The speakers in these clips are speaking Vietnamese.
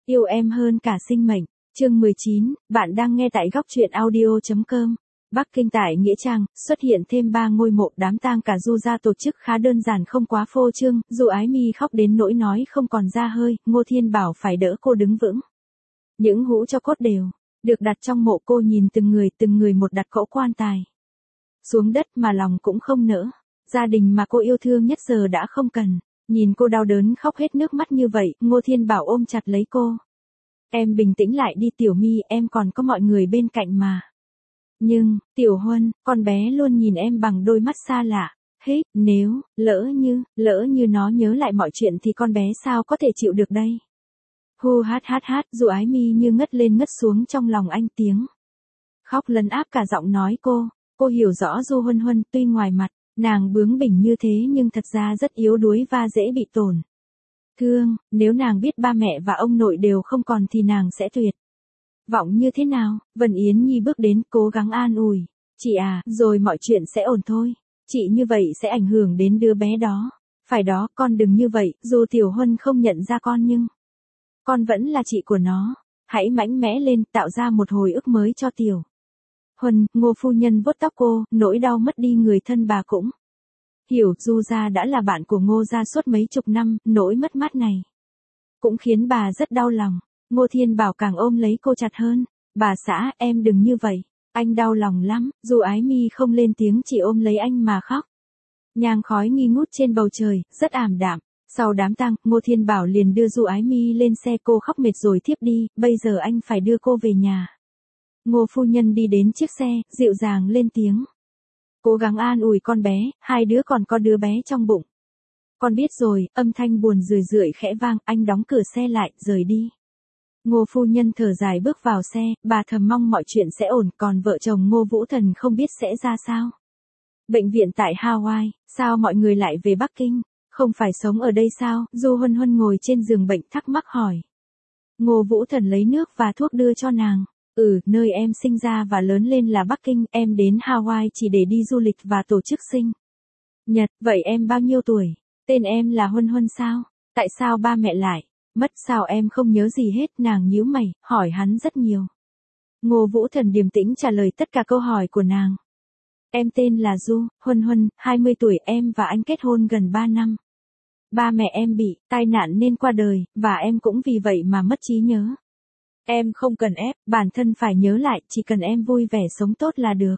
Yêu em hơn cả sinh mệnh. Chương 19, bạn đang nghe tại góc truyện audio.com. Bắc Kinh tại Nghĩa Trang, xuất hiện thêm 3 ngôi mộ. Đám tang cả Du gia tổ chức khá đơn giản không quá phô trương, Du Ái Mi khóc đến nỗi nói không còn ra hơi, Ngô Thiên Bảo phải đỡ cô đứng vững. Những hũ cho cốt đều được đặt trong mộ, cô nhìn từng người một đặt cỗ quan tài xuống đất mà lòng cũng không nỡ. Gia đình mà cô yêu thương nhất giờ đã không cần. Nhìn cô đau đớn khóc hết nước mắt như vậy, Ngô Thiên Bảo ôm chặt lấy cô. Em bình tĩnh lại đi Tiểu Mi, em còn có mọi người bên cạnh mà. Nhưng, Tiểu Huân, con bé luôn nhìn em bằng đôi mắt xa lạ. Hít, nếu, lỡ như nó nhớ lại mọi chuyện thì con bé sao có thể chịu được đây. Hu hát, Du Ái Mi như ngất lên ngất xuống trong lòng anh, tiếng khóc lấn áp cả giọng nói cô hiểu rõ Du Huân Huân, tuy ngoài mặt nàng bướng bỉnh như thế nhưng thật ra rất yếu đuối và dễ bị tổn thương, nếu nàng biết ba mẹ và ông nội đều không còn thì nàng sẽ tuyệt vọng như thế nào. Vân Yến Nhi bước đến, cố gắng an ủi. Chị à, rồi mọi chuyện sẽ ổn thôi. Chị như vậy sẽ ảnh hưởng đến đứa bé đó. Phải đó, con đừng như vậy, dù Tiểu Huân không nhận ra con nhưng con vẫn là chị của nó. Hãy mạnh mẽ lên, tạo ra một hồi ức mới cho Tiểu Huân. Ngô phu nhân vuốt tóc cô, nỗi đau mất đi người thân bà cũng hiểu. Du gia đã là bạn của Ngô gia suốt mấy chục năm, nỗi mất mát này cũng khiến bà rất đau lòng. Ngô Thiên Bảo càng ôm lấy cô chặt hơn. Bà xã, em đừng như vậy. Anh đau lòng lắm. Du Ái Mi không lên tiếng, chỉ ôm lấy anh mà khóc. Nhang khói nghi ngút trên bầu trời, rất ảm đạm. Sau đám tang, Ngô Thiên Bảo liền đưa Du Ái Mi lên xe, cô khóc mệt rồi thiếp đi, bây giờ anh phải đưa cô về nhà. Ngô phu nhân đi đến chiếc xe, dịu dàng lên tiếng. Cố gắng an ủi con bé, hai đứa còn có đứa bé trong bụng. Con biết rồi, âm thanh buồn rười khẽ vang, anh đóng cửa xe lại, rời đi. Ngô phu nhân thở dài bước vào xe, bà thầm mong mọi chuyện sẽ ổn, còn vợ chồng Ngô Vũ Thần không biết sẽ ra sao. Bệnh viện tại Hawaii, sao mọi người lại về Bắc Kinh, không phải sống ở đây sao? Du Huân Huân ngồi trên giường bệnh thắc mắc hỏi. Ngô Vũ Thần lấy nước và thuốc đưa cho nàng. Nơi em sinh ra và lớn lên là Bắc Kinh, em đến Hawaii chỉ để đi du lịch và tổ chức sinh nhật. Vậy em bao nhiêu tuổi? Tên em là Huân Huân sao? Tại sao ba mẹ lại mất, sao em không nhớ gì hết? Nàng nhíu mày, hỏi hắn rất nhiều. Ngô Vũ Thần điềm tĩnh trả lời tất cả câu hỏi của nàng. Em tên là Du Huân Huân, 20 tuổi, em và anh kết hôn gần 3 năm. Ba mẹ em bị tai nạn nên qua đời, và em cũng vì vậy mà mất trí nhớ. Em không cần ép bản thân phải nhớ lại, chỉ cần em vui vẻ sống tốt là được.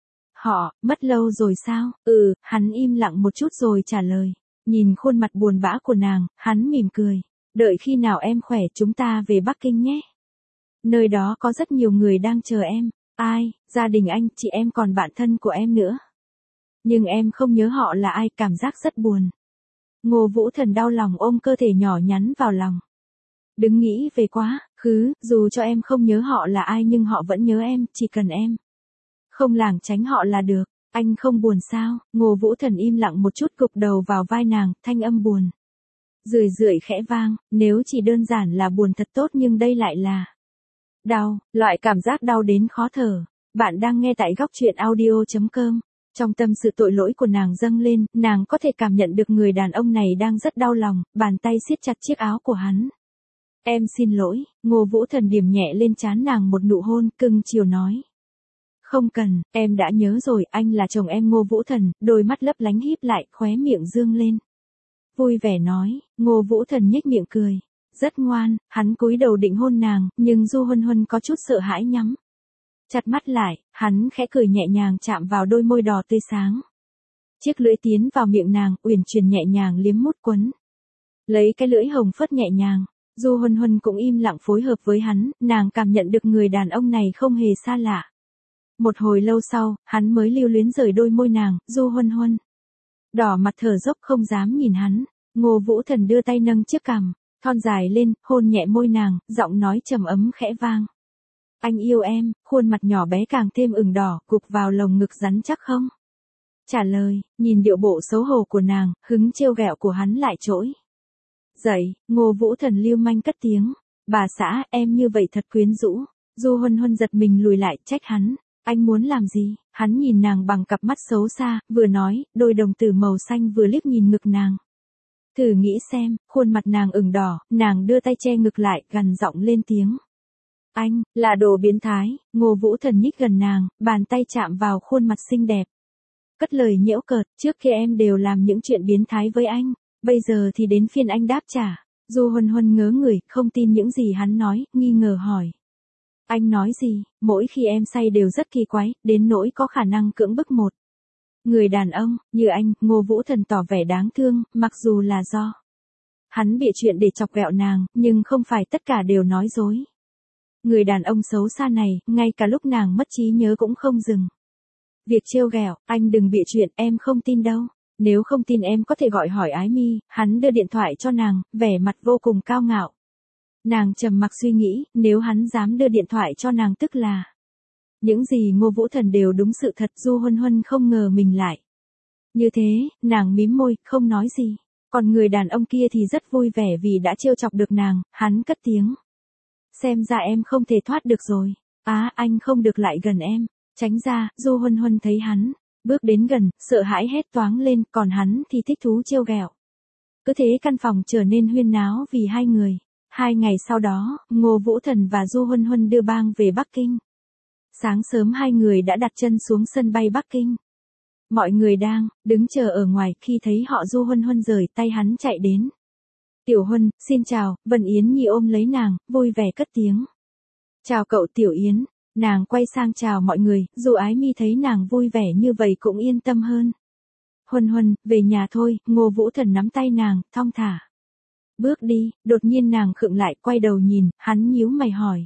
Họ mất lâu rồi sao? Hắn im lặng một chút rồi trả lời. Nhìn khuôn mặt buồn bã của nàng, hắn mỉm cười. Đợi khi nào em khỏe chúng ta về Bắc Kinh nhé. Nơi đó có rất nhiều người đang chờ em. Ai? Gia đình anh, chị em, còn bạn thân của em nữa. Nhưng em không nhớ họ là ai, cảm giác rất buồn. Ngô Vũ Thần đau lòng ôm cơ thể nhỏ nhắn vào lòng. Đừng nghĩ về quá khứ, dù cho em không nhớ họ là ai nhưng họ vẫn nhớ em, chỉ cần em không lảng tránh họ là được. Anh không buồn sao? Ngô Vũ Thần im lặng một chút, gục đầu vào vai nàng, thanh âm buồn rười khẽ vang. Nếu chỉ đơn giản là buồn thật tốt, nhưng đây lại là đau, loại cảm giác đau đến khó thở. Bạn đang nghe tại góc truyện audio.com. Trong tâm sự tội lỗi của nàng dâng lên, nàng có thể cảm nhận được người đàn ông này đang rất đau lòng, bàn tay siết chặt chiếc áo của hắn. Em xin lỗi. Ngô Vũ Thần điểm nhẹ lên trán nàng một nụ hôn cưng chiều nói. Không cần, em đã nhớ rồi, anh là chồng em. Ngô Vũ Thần, đôi mắt lấp lánh híp lại, khóe miệng dương lên. Vui vẻ nói. Ngô Vũ Thần nhếch miệng cười. Rất ngoan, hắn cúi đầu định hôn nàng, nhưng Du Huân Huân có chút sợ hãi nhắm chặt mắt lại, hắn khẽ cười nhẹ nhàng chạm vào đôi môi đỏ tươi sáng. Chiếc lưỡi tiến vào miệng nàng, uyển chuyển nhẹ nhàng liếm mút quấn lấy cái lưỡi hồng phớt nhẹ nhàng. Du Huân Huân cũng im lặng phối hợp với hắn, nàng cảm nhận được người đàn ông này không hề xa lạ. Một hồi lâu sau, hắn mới lưu luyến rời đôi môi nàng. Du Huân Huân đỏ mặt thở dốc không dám nhìn hắn. Ngô Vũ Thần đưa tay nâng chiếc cằm thon dài lên, hôn nhẹ môi nàng, giọng nói trầm ấm khẽ vang. Anh yêu em. Khuôn mặt nhỏ bé càng thêm ửng đỏ, gục vào lồng ngực rắn chắc không trả lời. Nhìn điệu bộ xấu hổ của nàng, hứng trêu ghẹo của hắn lại trỗi dậy. Ngô Vũ Thần lưu manh cất tiếng. Bà xã, em như vậy thật quyến rũ. Du Huân Huân giật mình lùi lại, trách hắn. Anh muốn làm gì? Hắn nhìn nàng bằng cặp mắt xấu xa, vừa nói, đôi đồng tử màu xanh vừa liếc nhìn ngực nàng. Thử nghĩ xem, khuôn mặt nàng ửng đỏ, nàng đưa tay che ngực lại, gằn giọng lên tiếng. Anh, là đồ biến thái. Ngô Vũ Thần nhích gần nàng, bàn tay chạm vào khuôn mặt xinh đẹp. Cất lời giễu cợt, trước kia em đều làm những chuyện biến thái với anh, bây giờ thì đến phiên anh đáp trả. Du Huân Huân ngớ người, không tin những gì hắn nói, nghi ngờ hỏi. Anh nói gì? Mỗi khi em say đều rất kỳ quái, đến nỗi có khả năng cưỡng bức một người đàn ông như anh. Ngô Vũ Thần tỏ vẻ đáng thương, mặc dù là do hắn bịa chuyện để chọc ghẹo nàng, nhưng không phải tất cả đều nói dối. Người đàn ông xấu xa này, ngay cả lúc nàng mất trí nhớ cũng không dừng việc trêu ghẹo. Anh đừng bịa chuyện, em không tin đâu. Nếu không tin em có thể gọi hỏi Ái Mi. Hắn đưa điện thoại cho nàng, vẻ mặt vô cùng cao ngạo. Nàng trầm mặc suy nghĩ, nếu hắn dám đưa điện thoại cho nàng tức là những gì Ngô Vũ Thần đều đúng sự thật. Du Huân Huân không ngờ mình lại như thế, nàng mím môi, không nói gì. Còn người đàn ông kia thì rất vui vẻ vì đã trêu chọc được nàng, hắn cất tiếng. Xem ra em không thể thoát được rồi. Anh không được lại gần em. Tránh ra. Du Huân Huân thấy hắn bước đến gần, sợ hãi hét toáng lên, còn hắn thì thích thú trêu ghẹo. Cứ thế căn phòng trở nên huyên náo vì hai người. 2 ngày sau đó, Ngô Vũ Thần và Du Huân Huân đưa bang về Bắc Kinh. Sáng sớm hai người đã đặt chân xuống sân bay Bắc Kinh. Mọi người đang đứng chờ ở ngoài, khi thấy họ Du Huân Huân rời tay hắn chạy đến. Tiểu Huân, xin chào. Vân Yến Nhi ôm lấy nàng, vui vẻ cất tiếng. Chào cậu Tiểu Yến. Nàng quay sang chào mọi người, dù Ái Mi thấy nàng vui vẻ như vậy cũng yên tâm hơn. Huân Huân, về nhà thôi. Ngô Vũ Thần nắm tay nàng, thong thả. Bước đi. Đột nhiên nàng khựng lại, quay đầu nhìn, hắn nhíu mày hỏi.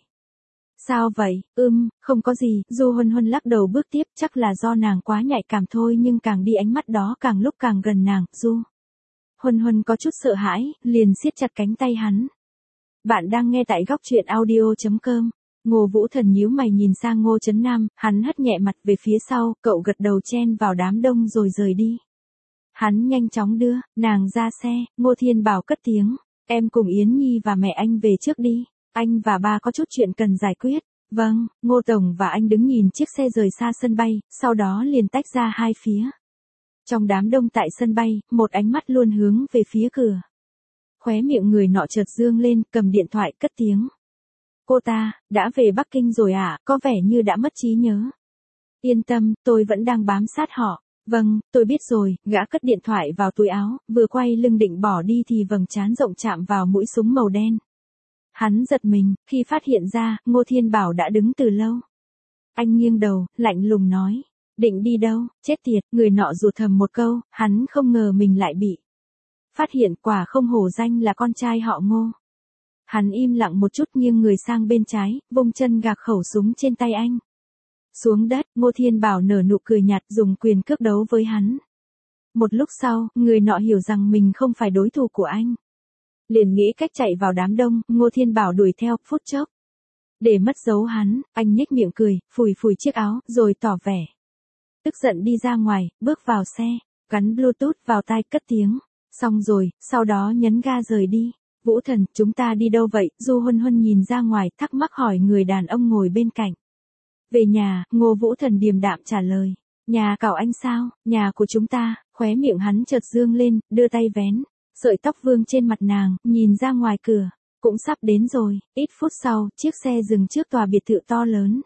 Sao vậy? Không có gì. Du Huân Huân lắc đầu bước tiếp, chắc là do nàng quá nhạy cảm thôi, nhưng càng đi ánh mắt đó càng lúc càng gần nàng. Du Huân Huân có chút sợ hãi, liền siết chặt cánh tay hắn. Bạn đang nghe tại góc truyện audio.com. Ngô Vũ Thần nhíu mày nhìn sang Ngô Trấn Nam, hắn hất nhẹ mặt về phía sau, cậu gật đầu chen vào đám đông rồi rời đi. Hắn nhanh chóng đưa nàng ra xe. Ngô Thiên Bảo cất tiếng. Em cùng Yến Nhi và mẹ anh về trước đi. Anh và ba có chút chuyện cần giải quyết. Vâng. Ngô Tổng và anh đứng nhìn chiếc xe rời xa sân bay, sau đó liền tách ra hai phía. Trong đám đông tại sân bay, một ánh mắt luôn hướng về phía cửa. Khóe miệng người nọ chợt dương lên, cầm điện thoại cất tiếng. Cô ta, đã về Bắc Kinh rồi à? Có vẻ như đã mất trí nhớ. Yên tâm, tôi vẫn đang bám sát họ. Vâng, tôi biết rồi. Gã cất điện thoại vào túi áo, vừa quay lưng định bỏ đi thì vầng trán rộng chạm vào mũi súng màu đen. Hắn giật mình, khi phát hiện ra, Ngô Thiên Bảo đã đứng từ lâu. Anh nghiêng đầu, lạnh lùng nói. Định đi đâu? Chết tiệt. Người nọ rụt thầm một câu, hắn không ngờ mình lại bị phát hiện. Quả không hổ danh là con trai họ Ngô. Hắn im lặng một chút, nghiêng người sang bên trái, vung chân gạc khẩu súng trên tay anh xuống đất. Ngô Thiên Bảo nở nụ cười nhạt, dùng quyền cước đấu với hắn. Một lúc sau, người nọ hiểu rằng mình không phải đối thủ của anh, liền nghĩ cách chạy vào đám đông. Ngô Thiên Bảo đuổi theo, phút chốc để mất dấu hắn, anh nhếch miệng cười, phủi phủi chiếc áo, rồi tỏ vẻ tức giận đi ra ngoài, bước vào xe, gắn Bluetooth vào tai cất tiếng. Xong rồi. Sau đó nhấn ga rời đi. Vũ Thần, chúng ta đi đâu vậy? Du Huân Huân nhìn ra ngoài, thắc mắc hỏi người đàn ông ngồi bên cạnh. Về nhà. Ngô Vũ Thần điềm đạm trả lời. Nhà cậu anh sao? Nhà của chúng ta. Khóe miệng hắn chợt dương lên, đưa tay vén sợi tóc vương trên mặt nàng, nhìn ra ngoài cửa. Cũng sắp đến rồi. Ít phút sau, chiếc xe dừng trước tòa biệt thự to lớn.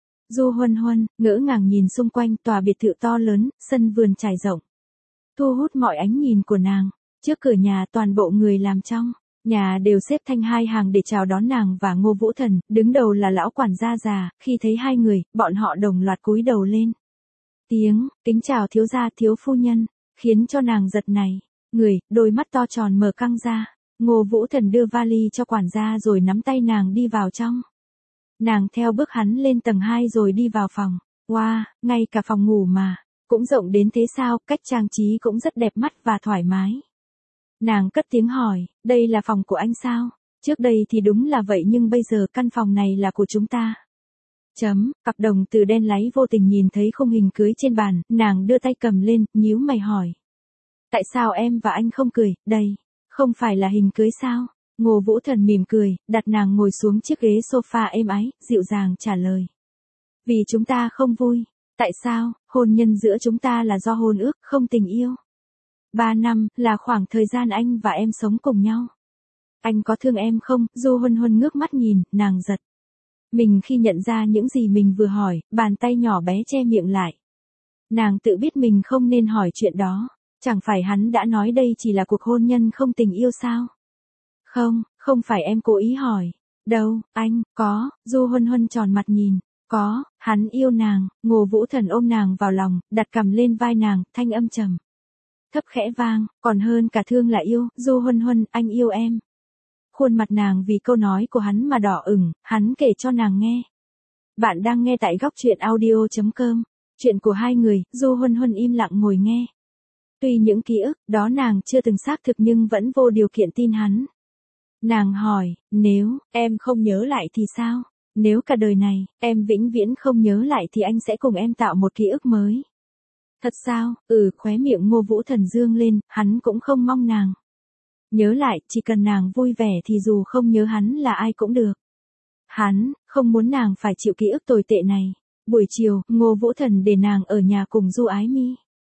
Du Huân Huân ngỡ ngàng nhìn xung quanh. Tòa biệt thự to lớn, sân vườn trải rộng, thu hút mọi ánh nhìn của nàng. Trước cửa nhà toàn bộ người làm trong nhà đều xếp thành hai hàng để chào đón nàng và Ngô Vũ Thần. Đứng đầu là lão quản gia già. Khi thấy hai người, bọn họ đồng loạt cúi đầu lên tiếng, kính chào thiếu gia, thiếu phu nhân, khiến cho nàng giật nảy người, đôi mắt to tròn mở căng ra. Ngô Vũ Thần đưa vali cho quản gia rồi nắm tay nàng đi vào trong. Nàng theo bước hắn lên tầng 2 rồi đi vào phòng. Wow, ngay cả phòng ngủ mà cũng rộng đến thế sao? Cách trang trí cũng rất đẹp mắt và thoải mái. Nàng cất tiếng hỏi, đây là phòng của anh sao? Trước đây thì đúng là vậy, nhưng bây giờ căn phòng này là của chúng ta. Cặp đồng từ đen láy vô tình nhìn thấy khung hình cưới trên bàn, nàng đưa tay cầm lên, nhíu mày hỏi. Tại sao em và anh không cười? Đây không phải là hình cưới sao? Ngô Vũ Thần mỉm cười, đặt nàng ngồi xuống chiếc ghế sofa êm ái, dịu dàng trả lời. Vì chúng ta không vui. Tại sao? Hôn nhân giữa chúng ta là do hôn ước, không tình yêu. 3 năm, là khoảng thời gian anh và em sống cùng nhau. Anh có thương em không? Du Huân Huân ngước mắt nhìn, nàng giật mình khi nhận ra những gì mình vừa hỏi, bàn tay nhỏ bé che miệng lại. Nàng tự biết mình không nên hỏi chuyện đó. Chẳng phải hắn đã nói đây chỉ là cuộc hôn nhân không tình yêu sao? Không, không phải em cố ý hỏi. Đâu, anh, có, Du Huân Huân tròn mặt nhìn. Có, hắn yêu nàng. Ngô Vũ Thần ôm nàng vào lòng, đặt cằm lên vai nàng, thanh âm trầm thấp khẽ vang, còn hơn cả thương là yêu. Du Huân Huân, anh yêu em. Khuôn mặt nàng vì câu nói của hắn mà đỏ ửng, hắn kể cho nàng nghe. Bạn đang nghe tại góc truyện audio.com. Chuyện của hai người. Du Huân Huân im lặng ngồi nghe. Tuy những ký ức đó nàng chưa từng xác thực nhưng vẫn vô điều kiện tin hắn. Nàng hỏi, nếu em không nhớ lại thì sao? Nếu cả đời này, em vĩnh viễn không nhớ lại thì anh sẽ cùng em tạo một ký ức mới. Thật sao? Khóe miệng Ngô Vũ Thần dương lên, hắn cũng không mong nàng nhớ lại, chỉ cần nàng vui vẻ thì dù không nhớ hắn là ai cũng được. Hắn không muốn nàng phải chịu ký ức tồi tệ này. Buổi chiều, Ngô Vũ Thần để nàng ở nhà cùng Du Ái Mi.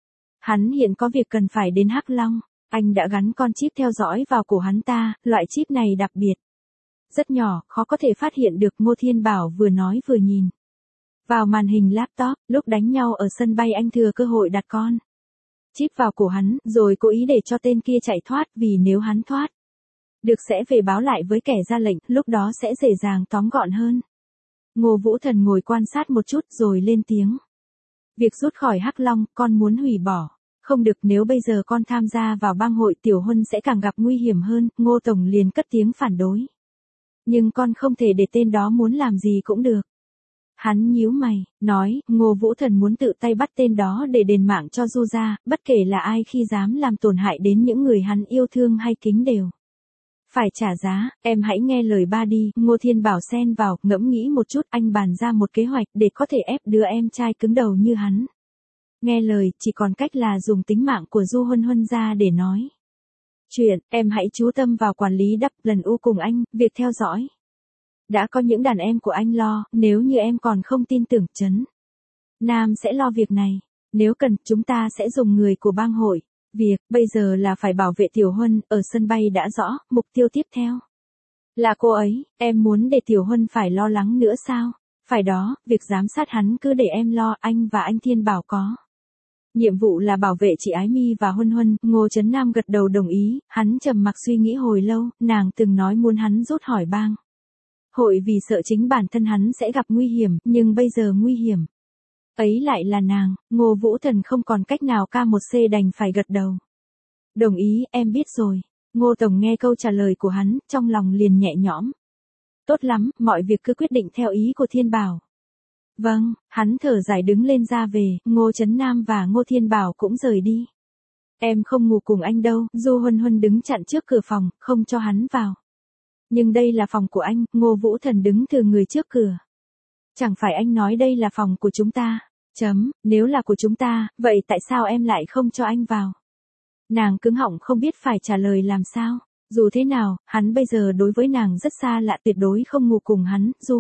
Hắn hiện có việc cần phải đến Hắc Long. Anh đã gắn con chip theo dõi vào cổ hắn ta, loại chip này đặc biệt. Rất nhỏ, khó có thể phát hiện được. Ngô Thiên Bảo vừa nói vừa nhìn vào màn hình laptop. Lúc đánh nhau ở sân bay anh thừa cơ hội đặt con chip vào cổ hắn, rồi cố ý để cho tên kia chạy thoát, vì nếu hắn thoát được sẽ về báo lại với kẻ ra lệnh, lúc đó sẽ dễ dàng tóm gọn hơn. Ngô Vũ Thần ngồi quan sát một chút rồi lên tiếng. Việc rút khỏi Hắc Long, con muốn hủy bỏ. Không được, nếu bây giờ con tham gia vào bang hội Tiểu Huân sẽ càng gặp nguy hiểm hơn. Ngô Tổng liền cất tiếng phản đối. Nhưng con không thể để tên đó muốn làm gì cũng được. Hắn nhíu mày, nói, Ngô Vũ Thần muốn tự tay bắt tên đó để đền mạng cho Du gia, bất kể là ai khi dám làm tổn hại đến những người hắn yêu thương hay kính đều phải trả giá. Em hãy nghe lời ba đi. Ngô Thiên Bảo xen vào, ngẫm nghĩ một chút, anh bàn ra một kế hoạch để có thể ép đứa em trai cứng đầu như hắn nghe lời, chỉ còn cách là dùng tính mạng của Du Huân Huân ra để nói chuyện. Em hãy chú tâm vào quản lý đắp lần u cùng anh, việc theo dõi đã có những đàn em của anh lo, nếu như em còn không tin tưởng Trấn Nam sẽ lo việc này. Nếu cần, chúng ta sẽ dùng người của bang hội. Việc bây giờ là phải bảo vệ Tiểu Huân. Ở sân bay đã rõ, mục tiêu tiếp theo là cô ấy. Em muốn để Tiểu Huân phải lo lắng nữa sao? Phải đó, việc giám sát hắn cứ để em lo. Anh và anh Thiên Bảo có nhiệm vụ là bảo vệ chị Ái Mi và Huân Huân. Ngô Trấn Nam gật đầu đồng ý. Hắn trầm mặc suy nghĩ hồi lâu. Nàng từng nói muốn hắn rút khỏi bang hội vì sợ chính bản thân hắn sẽ gặp nguy hiểm, nhưng bây giờ nguy hiểm ấy lại là nàng. Ngô Vũ Thần không còn cách nào, K1C đành phải gật đầu. Đồng ý, em biết rồi. Ngô Tổng nghe câu trả lời của hắn, trong lòng liền nhẹ nhõm. Tốt lắm, mọi việc cứ quyết định theo ý của Thiên Bảo. Vâng, hắn thở dài đứng lên ra về. Ngô Trấn Nam và Ngô Thiên Bảo cũng rời đi. Em không ngủ cùng anh đâu. Du Huân Huân đứng chặn trước cửa phòng, không cho hắn vào. Nhưng đây là phòng của anh. Ngô Vũ Thần đứng thừa người trước cửa. Chẳng phải anh nói đây là phòng của chúng ta? Nếu là của chúng ta, vậy tại sao em lại không cho anh vào? Nàng cứng họng không biết phải trả lời làm sao. Dù thế nào, hắn bây giờ đối với nàng rất xa lạ, tuyệt đối không ngủ cùng hắn. Du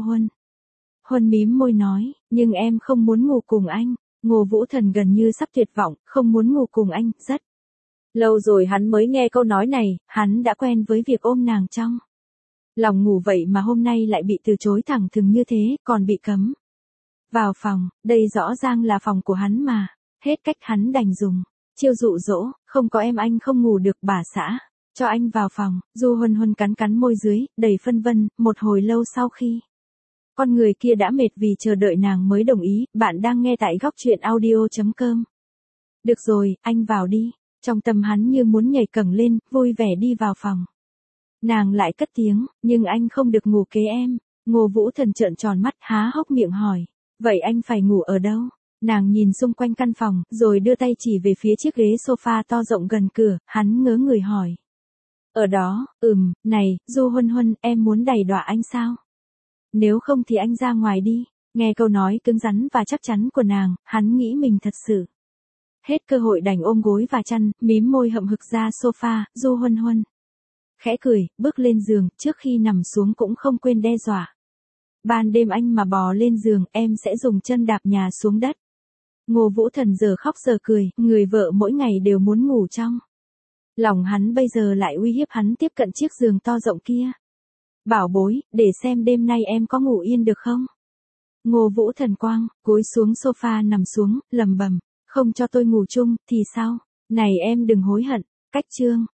Huân mím môi nói, nhưng em không muốn ngủ cùng anh. Ngô Vũ Thần gần như sắp tuyệt vọng, không muốn ngủ cùng anh, rất lâu rồi hắn mới nghe câu nói này. Hắn đã quen với việc ôm nàng trong lòng ngủ, vậy mà hôm nay lại bị từ chối thẳng thừng như thế, còn bị cấm vào phòng. Đây rõ ràng là phòng của hắn mà. Hết cách, hắn đành dùng chiêu dụ dỗ, không có em anh không ngủ được, bà xã cho anh vào phòng. Du Huân Huân cắn cắn môi dưới, đầy phân vân. Một hồi lâu sau khi con người kia đã mệt vì chờ đợi nàng mới đồng ý. Bạn đang nghe tại góc truyện audio.com. Được rồi, anh vào đi. Trong tâm hắn như muốn nhảy cẫng lên, vui vẻ đi vào phòng. Nàng lại cất tiếng, nhưng anh không được ngủ kế em. Ngô Vũ Thần trợn tròn mắt, há hốc miệng hỏi. Vậy anh phải ngủ ở đâu? Nàng nhìn xung quanh căn phòng, rồi đưa tay chỉ về phía chiếc ghế sofa to rộng gần cửa. Hắn ngớ người hỏi. Ở đó, này, Du Huân Huân, em muốn đày đọa anh sao? Nếu không thì anh ra ngoài đi. Nghe câu nói cứng rắn và chắc chắn của nàng, hắn nghĩ mình thật sự hết cơ hội, đành ôm gối và chăn, mím môi hậm hực ra sofa. Du Huân Huân khẽ cười, bước lên giường, trước khi nằm xuống cũng không quên đe dọa. Ban đêm anh mà bò lên giường, em sẽ dùng chân đạp nhà xuống đất. Ngô Vũ Thần giờ khóc giờ cười, người vợ mỗi ngày đều muốn ngủ trong lòng hắn bây giờ lại uy hiếp hắn tiếp cận chiếc giường to rộng kia. Bảo bối, để xem đêm nay em có ngủ yên được không? Ngô Vũ Thần quang, cúi xuống sofa nằm xuống, lầm bầm, không cho tôi ngủ chung, thì sao? Này em đừng hối hận, cách chương.